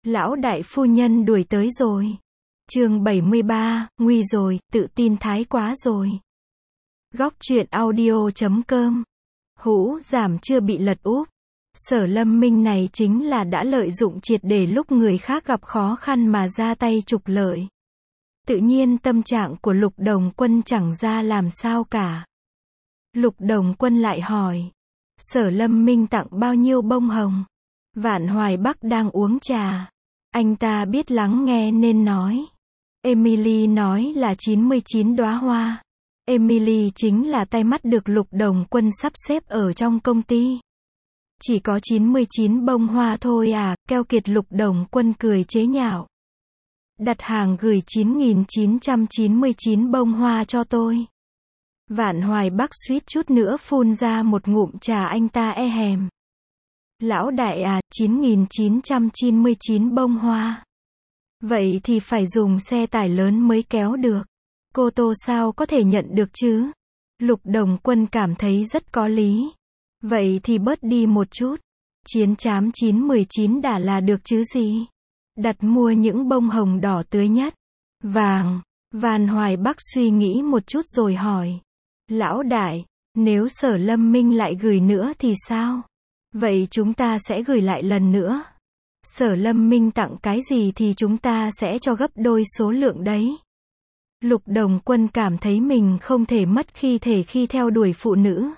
Lão đại phu nhân đuổi tới rồi. Chương 73, nguy rồi, tự tin thái quá rồi. Góc truyện audio.com. Hũ giảm chưa bị lật úp. Sở Lâm Minh này chính là đã lợi dụng triệt để lúc người khác gặp khó khăn mà ra tay trục lợi. Tự nhiên tâm trạng của Lục Đồng Quân chẳng ra làm sao cả. Lục Đồng Quân lại hỏi. Sở Lâm Minh tặng bao nhiêu bông hồng? Vạn Hoài Bắc đang uống trà. Anh ta biết lắng nghe nên nói. Emily nói là 99 đóa hoa. Emily chính là tay mắt được Lục Đồng Quân sắp xếp ở trong công ty. Chỉ có 99 bông hoa thôi à, keo kiệt. Lục Đồng Quân cười chế nhạo. Đặt hàng gửi 9.999 bông hoa cho tôi. Vạn Hoài Bắc suýt chút nữa phun ra một ngụm trà. Anh ta e hèm. Lão đại à, 9.999 bông hoa. Vậy thì phải dùng xe tải lớn mới kéo được. Cô Tô sao có thể nhận được chứ? Lục Đồng Quân cảm thấy rất có lý. Vậy thì bớt đi một chút. Chiến chám 919 đã là được chứ gì? Đặt mua những bông hồng đỏ tươi nhất. Vàng. Vạn Hoài Bắc suy nghĩ một chút rồi hỏi. Lão đại, nếu Sở Lâm Minh lại gửi nữa thì sao? Vậy chúng ta sẽ gửi lại lần nữa. Sở Lâm Minh tặng cái gì thì chúng ta sẽ cho gấp đôi số lượng đấy. Lục Đồng Quân cảm thấy mình không thể mất thể khi theo đuổi phụ nữ.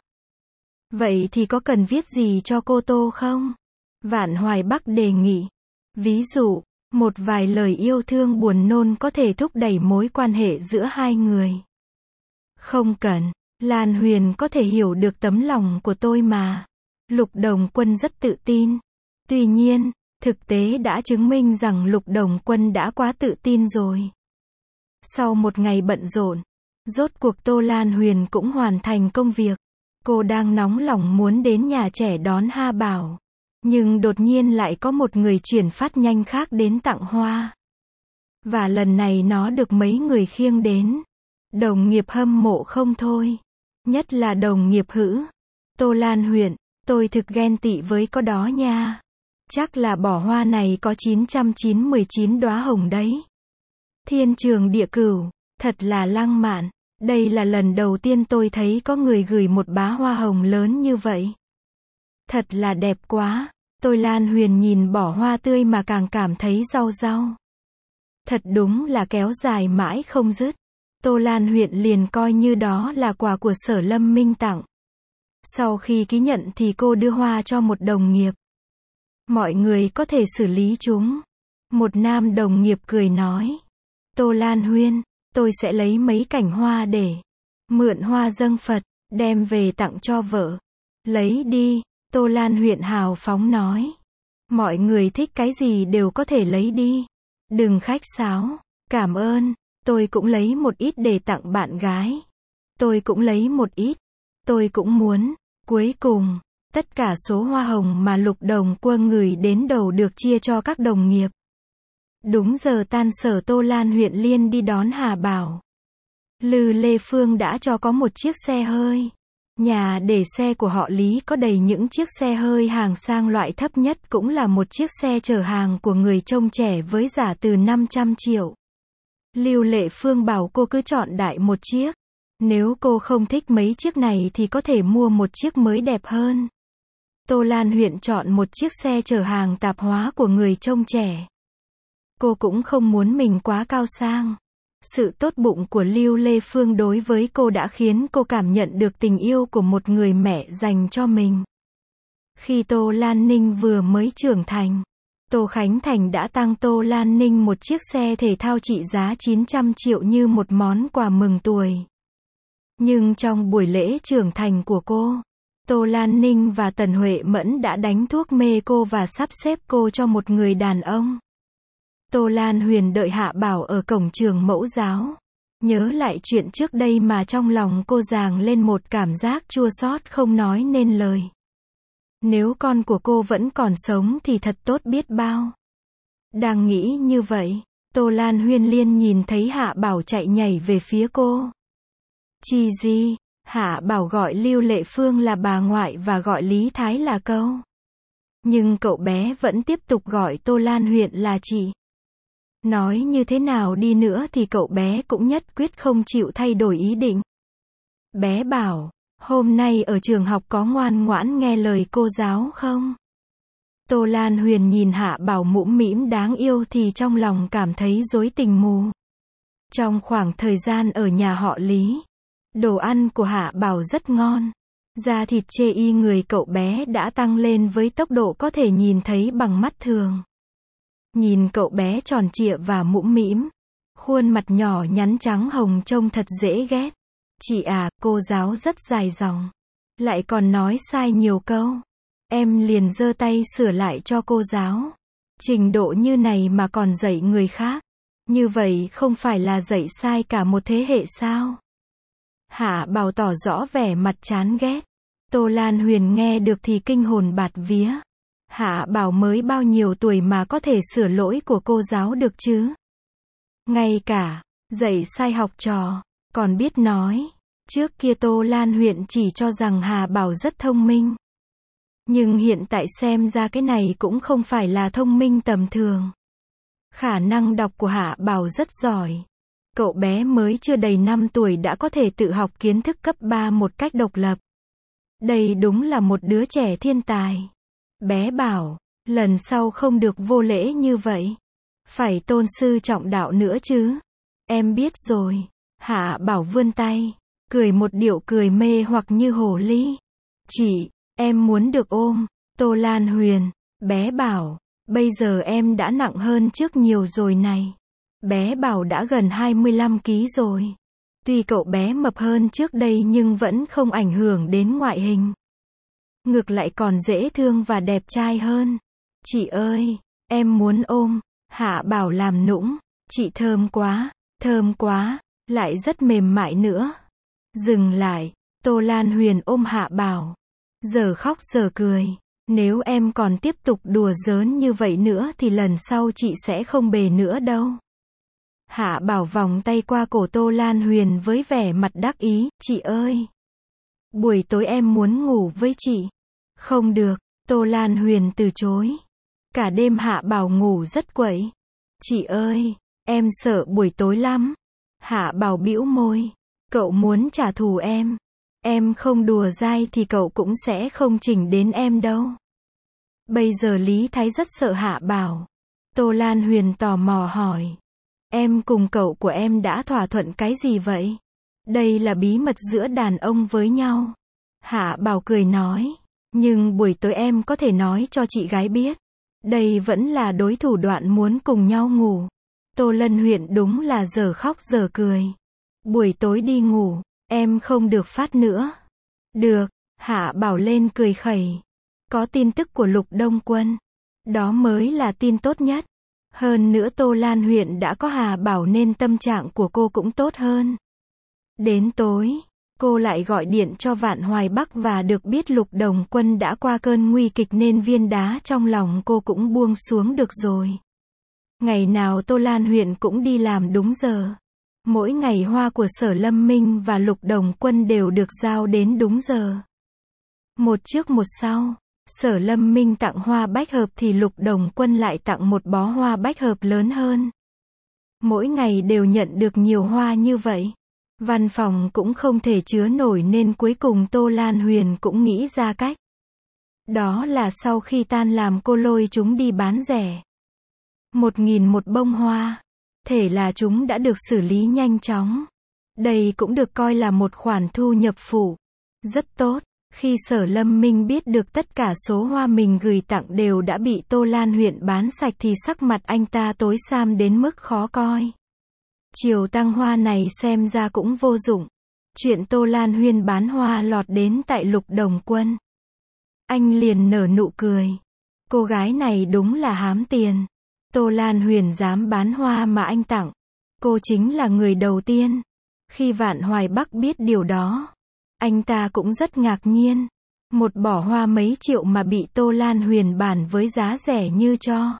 Vậy thì có cần viết gì cho cô Tô không? Vạn Hoài Bắc đề nghị. Ví dụ, một vài lời yêu thương buồn nôn có thể thúc đẩy mối quan hệ giữa hai người. Không cần, Lan Huyền có thể hiểu được tấm lòng của tôi mà. Lục Đồng Quân rất tự tin. Tuy nhiên, thực tế đã chứng minh rằng Lục Đồng Quân đã quá tự tin rồi. Sau một ngày bận rộn, rốt cuộc Tô Lan Huyền cũng hoàn thành công việc. Cô đang nóng lòng muốn đến nhà trẻ đón Ha Bảo. Nhưng đột nhiên lại có một người chuyển phát nhanh khác đến tặng hoa. Và lần này nó được mấy người khiêng đến. Đồng nghiệp hâm mộ không thôi. Nhất là đồng nghiệp Hữ. Tô Lan Huyền, tôi thực ghen tị với có đó nha. Chắc là bỏ hoa này có 999 đóa hồng đấy. Thiên trường địa cửu, thật là lãng mạn. Đây là lần đầu tiên tôi thấy có người gửi một bá hoa hồng lớn như vậy. Thật là đẹp quá. Tô Lan Huyền nhìn bỏ hoa tươi mà càng cảm thấy rau rau. Thật đúng là kéo dài mãi không dứt. Tô Lan Huyền liền coi như đó là quà của Sở Lâm Minh tặng. Sau khi ký nhận thì cô đưa hoa cho một đồng nghiệp. Mọi người có thể xử lý chúng. Một nam đồng nghiệp cười nói. Tô Lan Huyền, tôi sẽ lấy mấy cành hoa để mượn hoa dâng Phật, đem về tặng cho vợ. Lấy đi, Tô Lan Huyền hào phóng nói. Mọi người thích cái gì đều có thể lấy đi. Đừng khách sáo. Cảm ơn, tôi cũng lấy một ít để tặng bạn gái. Tôi cũng lấy một ít. Tôi cũng muốn. Cuối cùng, tất cả số hoa hồng mà Lục Đồng Quân gửi đến đầu được chia cho các đồng nghiệp. Đúng giờ tan sở, Tô Lan Huyền liên đi đón Hà Bảo. Lư Lê Phương đã cho có một chiếc xe hơi. Nhà để xe của họ Lý có đầy những chiếc xe hơi hàng sang, loại thấp nhất cũng là một chiếc xe chở hàng của người trông trẻ với giá từ 500 triệu. Lưu Lệ Phương bảo cô cứ chọn đại một chiếc. Nếu cô không thích mấy chiếc này thì có thể mua một chiếc mới đẹp hơn. Tô Lan Huyền chọn một chiếc xe chở hàng tạp hóa của người trông trẻ. Cô cũng không muốn mình quá cao sang. Sự tốt bụng của Lưu Lê Phương đối với cô đã khiến cô cảm nhận được tình yêu của một người mẹ dành cho mình. Khi Tô Lan Ninh vừa mới trưởng thành, Tô Khánh Thành đã tặng Tô Lan Ninh một chiếc xe thể thao trị giá 900 triệu như một món quà mừng tuổi. Nhưng trong buổi lễ trưởng thành của cô, Tô Lan Ninh và Tần Huệ Mẫn đã đánh thuốc mê cô và sắp xếp cô cho một người đàn ông. Tô Lan Huyền đợi Hạ Bảo ở cổng trường mẫu giáo. Nhớ lại chuyện trước đây mà trong lòng cô dâng lên một cảm giác chua xót không nói nên lời. Nếu con của cô vẫn còn sống thì thật tốt biết bao. Đang nghĩ như vậy, Tô Lan Huyền liền nhìn thấy Hạ Bảo chạy nhảy về phía cô. Chi gì? Hạ Bảo gọi Lưu Lệ Phương là bà ngoại và gọi Lý Thái là cậu. Nhưng cậu bé vẫn tiếp tục gọi Tô Lan Huyền là chị. Nói như thế nào đi nữa thì cậu bé cũng nhất quyết không chịu thay đổi ý định. Bé bảo, hôm nay ở trường học có ngoan ngoãn nghe lời cô giáo không? Tô Lan Huyền nhìn Hạ Bảo mũm mĩm đáng yêu thì trong lòng cảm thấy rối tình mù. Trong khoảng thời gian ở nhà họ Lý, đồ ăn của Hạ Bảo rất ngon. Da thịt chê y người cậu bé đã tăng lên với tốc độ có thể nhìn thấy bằng mắt thường. Nhìn cậu bé tròn trịa và mũm mĩm, khuôn mặt nhỏ nhắn trắng hồng trông thật dễ ghét. Chị à, cô giáo rất dài dòng. Lại còn nói sai nhiều câu. Em liền giơ tay sửa lại cho cô giáo. Trình độ như này mà còn dạy người khác. Như vậy không phải là dạy sai cả một thế hệ sao? Hạ Bảo tỏ rõ vẻ mặt chán ghét. Tô Lan Huyền nghe được thì kinh hồn bạt vía. Hạ Bảo mới bao nhiêu tuổi mà có thể sửa lỗi của cô giáo được chứ? Ngay cả dạy sai học trò còn biết nói. Trước kia Tô Lan Huyền chỉ cho rằng Hạ Bảo rất thông minh. Nhưng hiện tại xem ra cái này cũng không phải là thông minh tầm thường. Khả năng đọc của Hạ Bảo rất giỏi. Cậu bé mới chưa đầy 5 tuổi đã có thể tự học kiến thức cấp 3 một cách độc lập. Đây đúng là một đứa trẻ thiên tài. Bé bảo, lần sau không được vô lễ như vậy. Phải tôn sư trọng đạo nữa chứ. Em biết rồi. Hạ Bảo vươn tay, cười một điệu cười mê hoặc như hồ ly. Chị, em muốn được ôm. Tô Lan Huyền, bé bảo, bây giờ em đã nặng hơn trước nhiều rồi này. Bé bảo đã gần 25 kg rồi. Tuy cậu bé mập hơn trước đây nhưng vẫn không ảnh hưởng đến ngoại hình. Ngược lại còn dễ thương và đẹp trai hơn. Chị ơi, em muốn ôm. Hạ Bảo làm nũng. Chị thơm quá, lại rất mềm mại nữa. Dừng lại, Tô Lan Huyền ôm Hạ Bảo. Giờ khóc giờ cười. Nếu em còn tiếp tục đùa giỡn như vậy nữa thì lần sau chị sẽ không bề nữa đâu. Hạ Bảo vòng tay qua cổ Tô Lan Huyền với vẻ mặt đắc ý. Chị ơi, buổi tối em muốn ngủ với chị. Không được, Tô Lan Huyền từ chối. Cả đêm Hạ Bảo ngủ rất quậy. Chị ơi, em sợ buổi tối lắm. Hạ Bảo bĩu môi. Cậu muốn trả thù em. Em không đùa dai thì cậu cũng sẽ không chỉnh đến em đâu. Bây giờ Lý Thái rất sợ Hạ Bảo. Tô Lan Huyền tò mò hỏi. Em cùng cậu của em đã thỏa thuận cái gì vậy? Đây là bí mật giữa đàn ông với nhau. Hạ Bảo cười nói. Nhưng buổi tối em có thể nói cho chị gái biết. Đây vẫn là đối thủ đoạn muốn cùng nhau ngủ. Tô Lân Huyền đúng là giờ khóc giờ cười. Buổi tối đi ngủ, em không được phát nữa. Được, Hạ Bảo lên cười khẩy. Có tin tức của Lục Đông Quân. Đó mới là tin tốt nhất. Hơn nữa Tô Lan Huyền đã có Hạ Bảo nên tâm trạng của cô cũng tốt hơn. Đến tối, cô lại gọi điện cho Vạn Hoài Bắc và được biết Lục Đồng Quân đã qua cơn nguy kịch nên viên đá trong lòng cô cũng buông xuống được rồi. Ngày nào Tô Lan Huyền cũng đi làm đúng giờ. Mỗi ngày hoa của Sở Lâm Minh và Lục Đồng Quân đều được giao đến đúng giờ. Một trước một sau, Sở Lâm Minh tặng hoa bách hợp thì Lục Đồng Quân lại tặng một bó hoa bách hợp lớn hơn. Mỗi ngày đều nhận được nhiều hoa như vậy. Văn phòng cũng không thể chứa nổi nên cuối cùng Tô Lan Huyền cũng nghĩ ra cách. Đó là sau khi tan làm cô lôi chúng đi bán rẻ. 1.000 một bông hoa. Thể là chúng đã được xử lý nhanh chóng. Đây cũng được coi là một khoản thu nhập phụ. Rất tốt. Khi Sở Lâm Minh biết được tất cả số hoa mình gửi tặng đều đã bị Tô Lan Huyền bán sạch thì sắc mặt anh ta tối xám đến mức khó coi. Chiều tăng hoa này xem ra cũng vô dụng. Chuyện Tô Lan Huyền bán hoa lọt đến tại Lục Đồng Quân. Anh liền nở nụ cười. Cô gái này đúng là hám tiền. Tô Lan Huyền dám bán hoa mà anh tặng. Cô chính là người đầu tiên. Khi Vạn Hoài Bắc biết điều đó, anh ta cũng rất ngạc nhiên. Một bó hoa mấy triệu mà bị Tô Lan Huyền bán với giá rẻ như cho.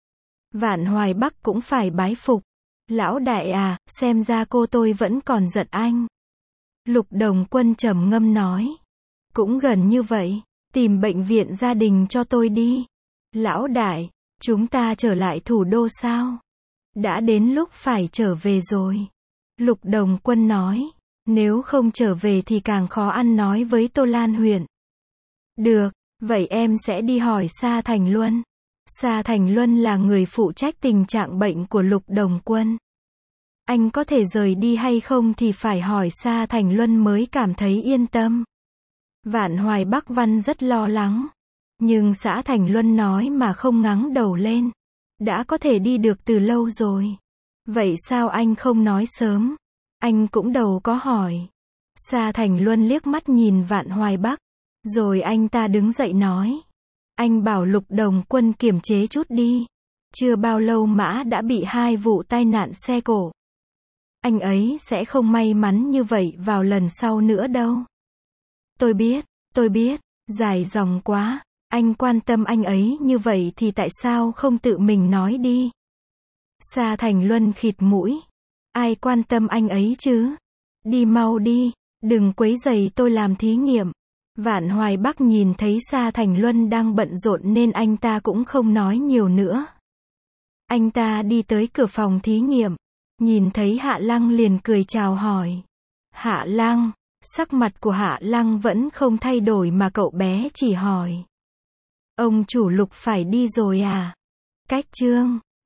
Vạn Hoài Bắc cũng phải bái phục. Lão đại à, xem ra cô tôi vẫn còn giận anh. Lục Đồng Quân trầm ngâm nói. Cũng gần như vậy, tìm bệnh viện gia đình cho tôi đi. Lão đại, chúng ta trở lại thủ đô sao? Đã đến lúc phải trở về rồi. Lục Đồng Quân nói. Nếu không trở về thì càng khó ăn nói với Tô Lan Huyền. Được, vậy em sẽ đi hỏi Sa Thành Luân. Sa Thành Luân là người phụ trách tình trạng bệnh của Lục Đồng Quân. Anh có thể rời đi hay không thì phải hỏi Sa Thành Luân mới cảm thấy yên tâm. Vạn Hoài Bắc Văn rất lo lắng. Nhưng Sa Thành Luân nói mà không ngắng đầu lên. Đã có thể đi được từ lâu rồi. Vậy sao anh không nói sớm? Anh cũng đầu có hỏi. Sa Thành Luân liếc mắt nhìn Vạn Hoài Bắc. Rồi anh ta đứng dậy nói. Anh bảo Lục Đồng Quân kiềm chế chút đi. Chưa bao lâu Mã đã bị 2 vụ tai nạn xe cộ. Anh ấy sẽ không may mắn như vậy vào lần sau nữa đâu. Tôi biết, dài dòng quá. Anh quan tâm anh ấy như vậy thì tại sao không tự mình nói đi? Sa Thành Luân khịt mũi. Ai quan tâm anh ấy chứ? Đi mau đi, đừng quấy rầy tôi làm thí nghiệm. Vạn Hoài Bắc nhìn thấy Sa Thành Luân đang bận rộn nên anh ta cũng không nói nhiều nữa. Anh ta đi tới cửa phòng thí nghiệm, nhìn thấy Hạ Lăng liền cười chào hỏi. Hạ Lăng, sắc mặt của Hạ Lăng vẫn không thay đổi mà cậu bé chỉ hỏi. Ông chủ Lục phải đi rồi à? Cách chương